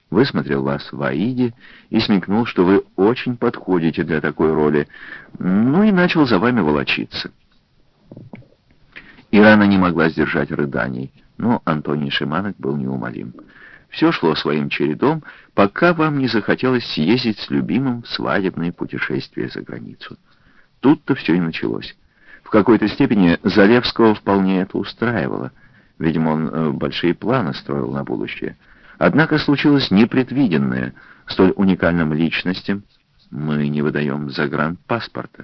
высмотрел вас в Аиде и смекнул, что вы очень подходите для такой роли, ну и начал за вами волочиться. Ирана не могла сдержать рыданий, но Антоний Шиманок был неумолим. Все шло своим чередом, пока вам не захотелось съездить с любимым в свадебное путешествие за границу. Тут-то все и началось. В какой-то степени Залевского вполне это устраивало. Видимо, он большие планы строил на будущее. Однако случилось непредвиденное. Столь уникальным личностям мы не выдаем загранпаспорта.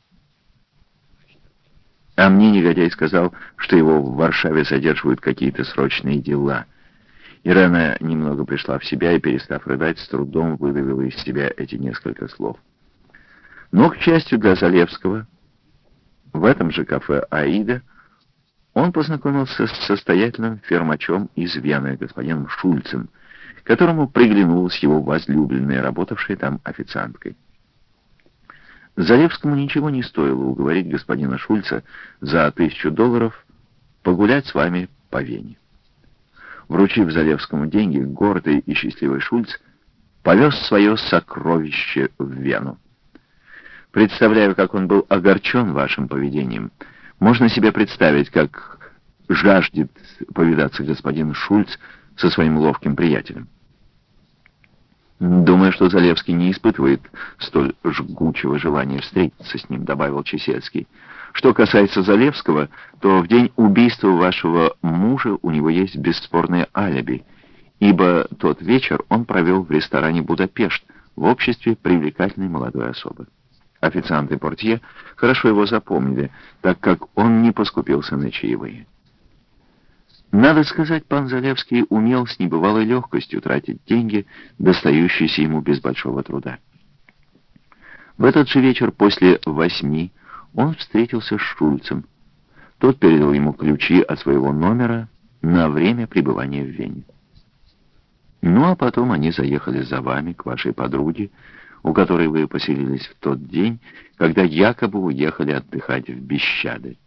А мне негодяй сказал, что его в Варшаве задерживают какие-то срочные дела. Ирена немного пришла в себя и, перестав рыдать, с трудом выдавила из себя эти несколько слов. Но, к счастью для Залевского, в этом же кафе «Аида» он познакомился с состоятельным фермачом из Вены, господином Шульцем, которому приглянулась его возлюбленная, работавшая там официанткой. Залевскому ничего не стоило уговорить господина Шульца за $1000 погулять с вами по Вене. Вручив Залевскому деньги, гордый и счастливый Шульц повез свое сокровище в Вену. Представляю, как он был огорчен вашим поведением. Можно себе представить, как жаждет повидаться господин Шульц со своим ловким приятелем. «Думаю, что Залевский не испытывает столь жгучего желания встретиться с ним», — добавил Чесельский. «Что касается Залевского, то в день убийства вашего мужа у него есть бесспорное алиби, ибо тот вечер он провел в ресторане «Будапешт» в обществе привлекательной молодой особы. Официант и портье хорошо его запомнили, так как он не поскупился на чаевые. Надо сказать, пан Залевский умел с небывалой легкостью тратить деньги, достающиеся ему без большого труда. В этот же вечер после 8 он встретился с Шульцем. Тот передал ему ключи от своего номера на время пребывания в Вене. Ну а потом они заехали за вами, к вашей подруге, у которой вы поселились в тот день, когда якобы уехали отдыхать в Бищады.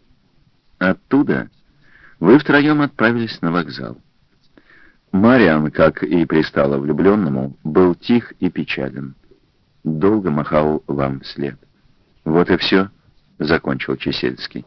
Оттуда вы втроем отправились на вокзал. Мариан, как и пристало влюбленному, был тих и печален. Долго махал вам вслед. Вот и все, — закончил Чесельский.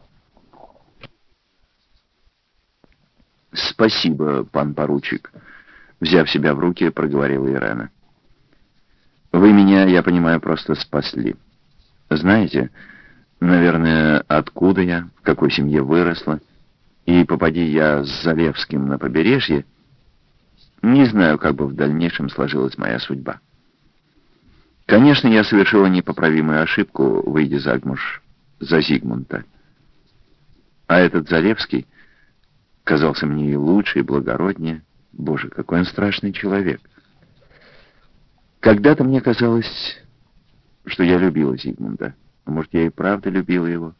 «Спасибо, пан поручик», — взяв себя в руки, проговорила Ирена. «Вы меня, я понимаю, просто спасли. Знаете, наверное, откуда я, в какой семье выросла, и попади я с Залевским на побережье, не знаю, как бы в дальнейшем сложилась моя судьба. Конечно, я совершила непоправимую ошибку, выйдя замуж за Зигмунта. А этот Залевский казался мне и лучше, и благороднее. Боже, какой он страшный человек. Когда-то мне казалось, что я любила Зигмунда. А может, я и правда любила его?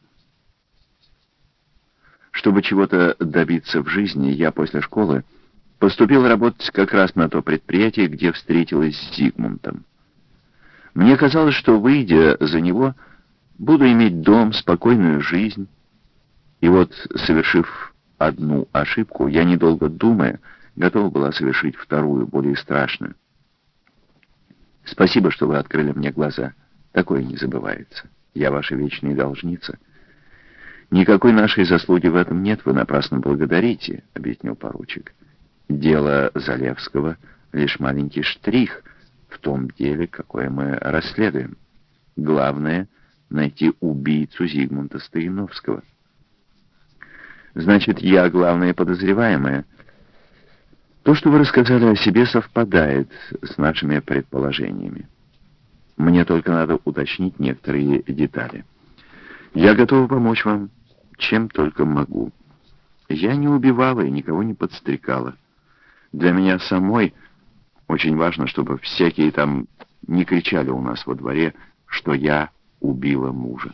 Чтобы чего-то добиться в жизни, я после школы поступил работать как раз на то предприятие, где встретилась с Зигмундом. Мне казалось, что, выйдя за него, буду иметь дом, спокойную жизнь. И вот, совершив одну ошибку, я, недолго думая, готова была совершить вторую, более страшную. Спасибо, что вы открыли мне глаза. Такое не забывается. Я ваша вечная должница. Никакой нашей заслуги в этом нет, вы напрасно благодарите, — объяснил поручик. Дело Залевского — лишь маленький штрих в том деле, какое мы расследуем. Главное — найти убийцу Зигмунда Стояновского. Значит, я главная подозреваемая. То, что вы рассказали о себе, совпадает с нашими предположениями. Мне только надо уточнить некоторые детали. Я готова помочь вам, чем только могу. Я не убивала и никого не подстрекала. Для меня самой очень важно, чтобы всякие там не кричали у нас во дворе, что я убила мужа.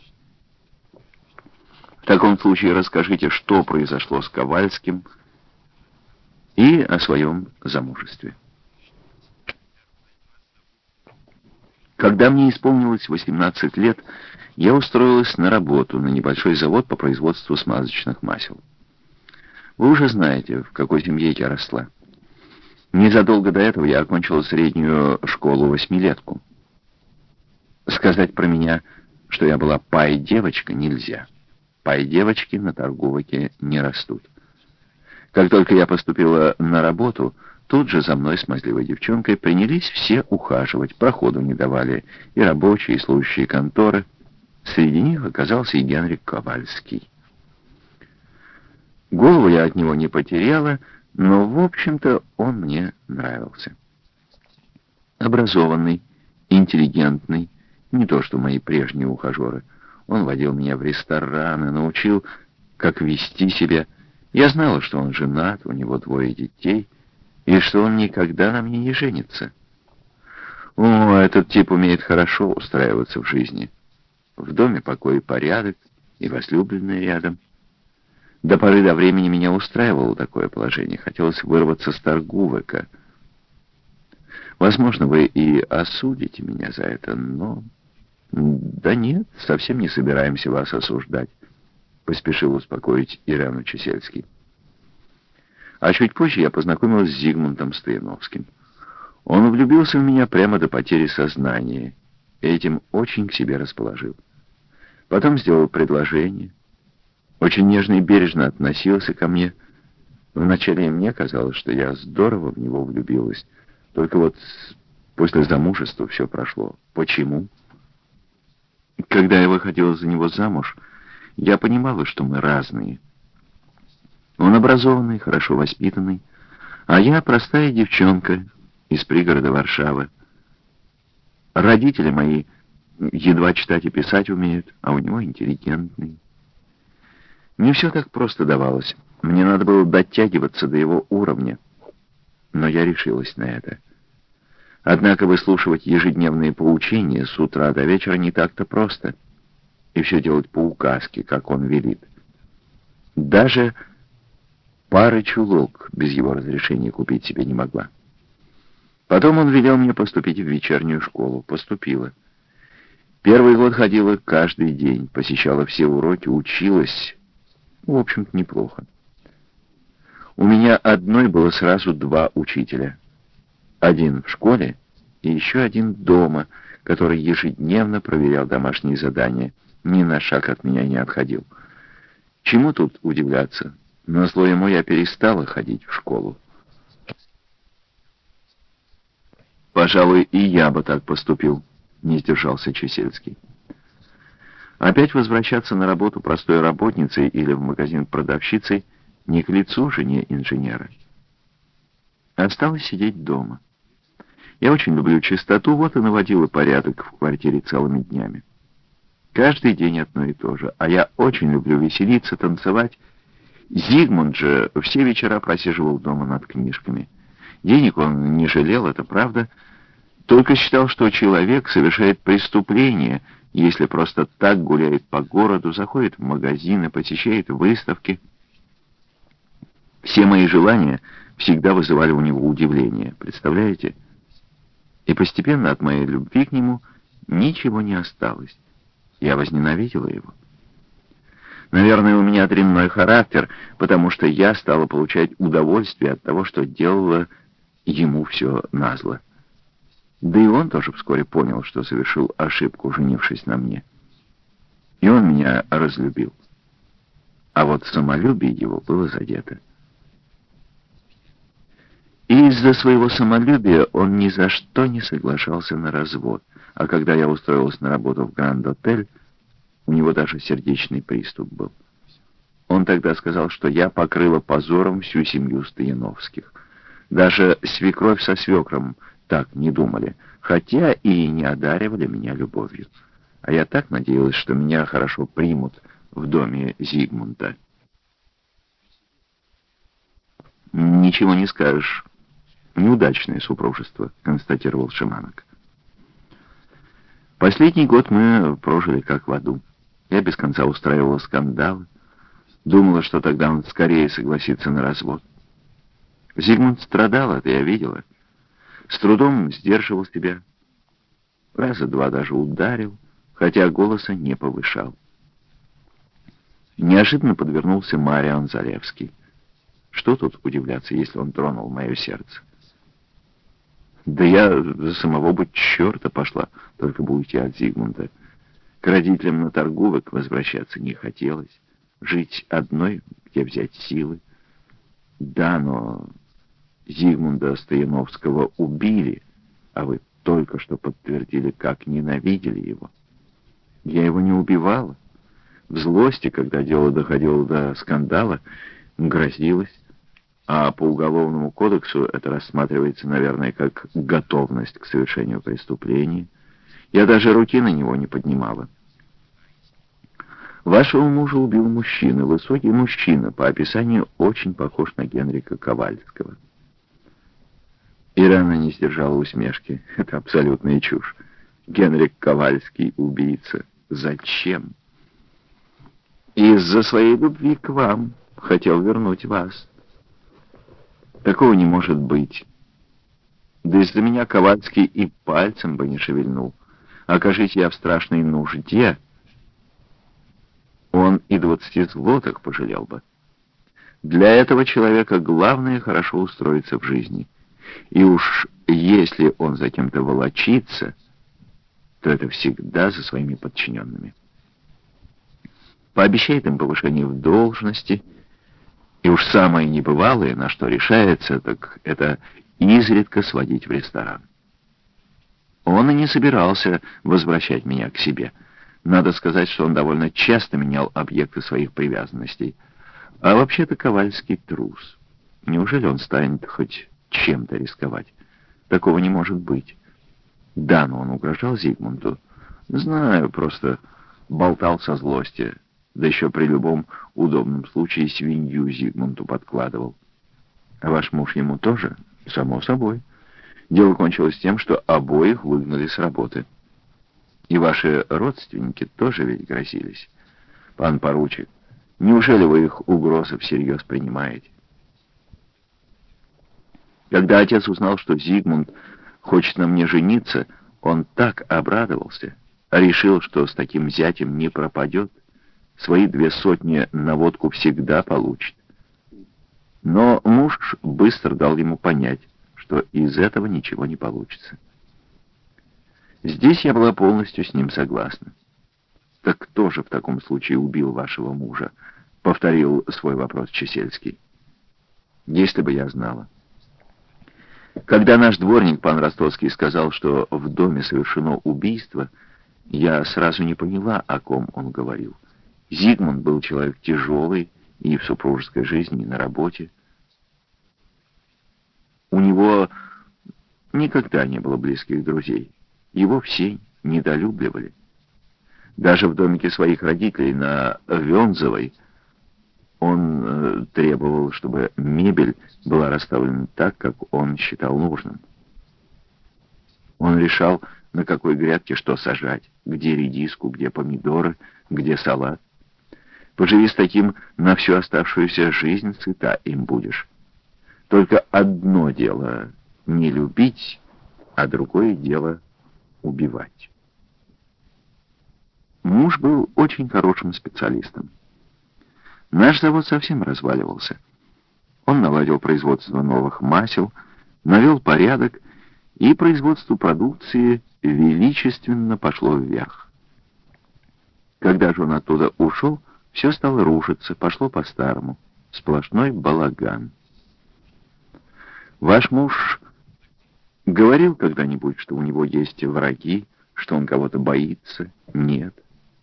В таком случае расскажите, что произошло с Ковальским и о своем замужестве. Когда мне исполнилось 18 лет, я устроилась на работу на небольшой завод по производству смазочных масел. Вы уже знаете, в какой семье я росла. Незадолго до этого я окончила среднюю школу-восьмилетку. Сказать про меня, что я была пай-девочка, нельзя. Пай-девочки на торговике не растут. Как только я поступила на работу, тут же за мной, смазливой девчонкой, принялись все ухаживать, проходу не давали и рабочие, и служащие конторы. Среди них оказался и Генрих Ковальский. Голову я от него не потеряла, но, в общем-то, он мне нравился. Образованный, интеллигентный, не то что мои прежние ухажеры. Он водил меня в рестораны, научил, как вести себя. Я знала, что он женат, у него 2 детей, и что он никогда на мне не женится. О, этот тип умеет хорошо устраиваться в жизни. В доме покой и порядок, и возлюбленная рядом. До поры до времени меня устраивало такое положение. Хотелось вырваться с торговика. Возможно, вы и осудите меня за это, но... Да нет, совсем не собираемся вас осуждать, поспешил успокоить Ирену Чесельский. А чуть позже я познакомилась с Зигмундом Стояновским. Он влюбился в меня прямо до потери сознания. Этим очень к себе расположил. Потом сделал предложение. Очень нежно и бережно относился ко мне. Вначале мне казалось, что я здорово в него влюбилась. Только вот после замужества все прошло. Почему? Когда я выходила за него замуж, я понимала, что мы разные. Он образованный, хорошо воспитанный, а я простая девчонка из пригорода Варшавы. Родители мои едва читать и писать умеют, а у него интеллигентный. Не все так просто давалось. Мне надо было дотягиваться до его уровня. Но я решилась на это. Однако выслушивать ежедневные поучения с утра до вечера не так-то просто. И все делать по указке, как он велит. Даже пары чулок без его разрешения купить себе не могла. Потом он велел мне поступить в вечернюю школу. Поступила. Первый год ходила каждый день, посещала все уроки, училась. В общем-то, неплохо. У меня одной было сразу 2 учителя. Один в школе и еще один дома, который ежедневно проверял домашние задания. Ни на шаг от меня не отходил. Чему тут удивляться? Назло ему я перестала ходить в школу. Пожалуй, и я бы так поступил, не сдержался Чесельский. Опять возвращаться на работу простой работницей или в магазин продавщицей не к лицу жене инженера. Осталось сидеть дома. Я очень люблю чистоту, вот и наводила порядок в квартире целыми днями. Каждый день одно и то же. А я очень люблю веселиться, танцевать. Зигмунд же все вечера просиживал дома над книжками. Денег он не жалел, это правда, только считал, что человек совершает преступление, если просто так гуляет по городу, заходит в магазины, посещает выставки. Все мои желания всегда вызывали у него удивление, представляете? И постепенно от моей любви к нему ничего не осталось. Я возненавидела его. Наверное, у меня дрянной характер, потому что я стала получать удовольствие от того, что делала ему все назло. Да и он тоже вскоре понял, что совершил ошибку, женившись на мне. И он меня разлюбил. А вот самолюбие его было задето. И из-за своего самолюбия он ни за что не соглашался на развод. А когда я устроилась на работу в Гранд-Отель, у него даже сердечный приступ был. Он тогда сказал, что я покрыла позором всю семью Стояновских. Даже свекровь со свекром так не думали, хотя и не одаривали меня любовью. А я так надеялась, что меня хорошо примут в доме Зигмунда. «Ничего не скажешь. Неудачное супружество», — констатировал Шиманок. Последний год мы прожили как в аду. Я без конца устраивала скандалы. Думала, что тогда он скорее согласится на развод. Зигмунд страдал, это я видела. С трудом сдерживал себя. Раза 2 даже ударил, хотя голоса не повышал. Неожиданно подвернулся Мариан Залевский. Что тут удивляться, если он тронул мое сердце? Да я за самого бы черта пошла, только бы уйти от Зигмунда. К родителям на торговок возвращаться не хотелось. Жить одной, где взять силы. Да, но Зигмунда Стояновского убили, а вы только что подтвердили, как ненавидели его. Я его не убивала. В злости, когда дело доходило до скандала, грозилась. А по Уголовному кодексу это рассматривается, наверное, как готовность к совершению преступления. Я даже руки на него не поднимала. Вашего мужа убил мужчина, высокий мужчина, по описанию очень похож на Генрика Ковальского. Ирана не сдержала усмешки. Это абсолютная чушь. Генрик Ковальский — убийца. Зачем? Из-за своей любви к вам. Хотел вернуть вас. Такого не может быть. Да из-за меня Ковальский и пальцем бы не шевельнул. Окажись я в страшной нужде, он и 20 злотых пожалел бы. Для этого человека главное хорошо устроиться в жизни. И уж если он за кем-то волочится, то это всегда за своими подчиненными. Пообещает им повышение в должности, и уж самое небывалое, на что решается, так это изредка сводить в ресторан. Он и не собирался возвращать меня к себе. Надо сказать, что он довольно часто менял объекты своих привязанностей. А вообще-то Ковальский трус. Неужели он станет хоть чем-то рисковать? Такого не может быть. Да, но он угрожал Зигмунду. Знаю, просто болтал со злости. Да еще при любом удобном случае свинью Зигмунду подкладывал. А ваш муж ему тоже? Само собой. Дело кончилось тем, что обоих выгнали с работы. И ваши родственники тоже ведь грозились. Пан поручик, неужели вы их угрозы всерьез принимаете? Когда отец узнал, что Зигмунд хочет на мне жениться, он так обрадовался, решил, что с таким зятем не пропадет. Свои 200 на водку всегда получит. Но муж быстро дал ему понять, что из этого ничего не получится. Здесь я была полностью с ним согласна. Так кто же в таком случае убил вашего мужа? Повторил свой вопрос Чесельский. Если бы я знала. Когда наш дворник, пан Ростоцкий, сказал, что в доме совершено убийство, я сразу не поняла, о ком он говорил. Зигмунд был человек тяжелый и в супружеской жизни, и на работе. У него никогда не было близких друзей. Его все недолюбливали. Даже в домике своих родителей на Вензовой он требовал, чтобы мебель была расставлена так, как он считал нужным. Он решал, на какой грядке что сажать, где редиску, где помидоры, где салат. Поживи с таким на всю оставшуюся жизнь, сыта им будешь. Только одно дело — не любить, а другое дело — убивать. Муж был очень хорошим специалистом. Наш завод совсем разваливался. Он наладил производство новых масел, навел порядок, и производство продукции величественно пошло вверх. Когда же он оттуда ушел, все стало рушиться, пошло по-старому. Сплошной балаган. Ваш муж говорил когда-нибудь, что у него есть враги, что он кого-то боится? Нет.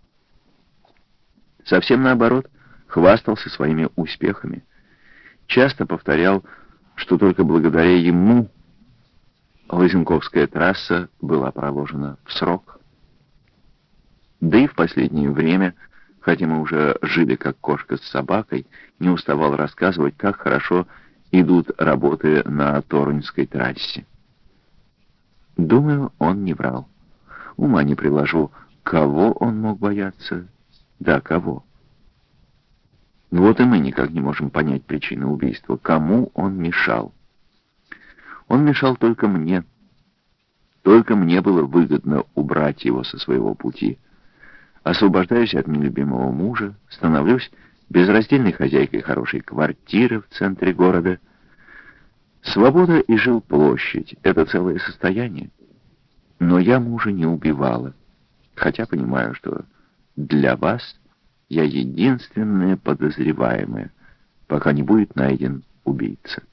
Совсем наоборот, хвастался своими успехами. Часто повторял, что только благодаря ему Лозенковская трасса была проложена в срок. Да и в последнее время, хотя мы уже жили как кошка с собакой, не уставал рассказывать, как хорошо идут работы на Торуньской трассе. Думаю, он не врал. Ума не приложу, кого он мог бояться. Да, кого? Вот и мы никак не можем понять причины убийства. Кому он мешал? Он мешал только мне. Только мне было выгодно убрать его со своего пути. Освобождаюсь от нелюбимого мужа, становлюсь безраздельной хозяйкой хорошей квартиры в центре города. Свобода и жилплощадь — это целое состояние. Но я мужа не убивала, хотя понимаю, что для вас я единственная подозреваемая, пока не будет найден убийца.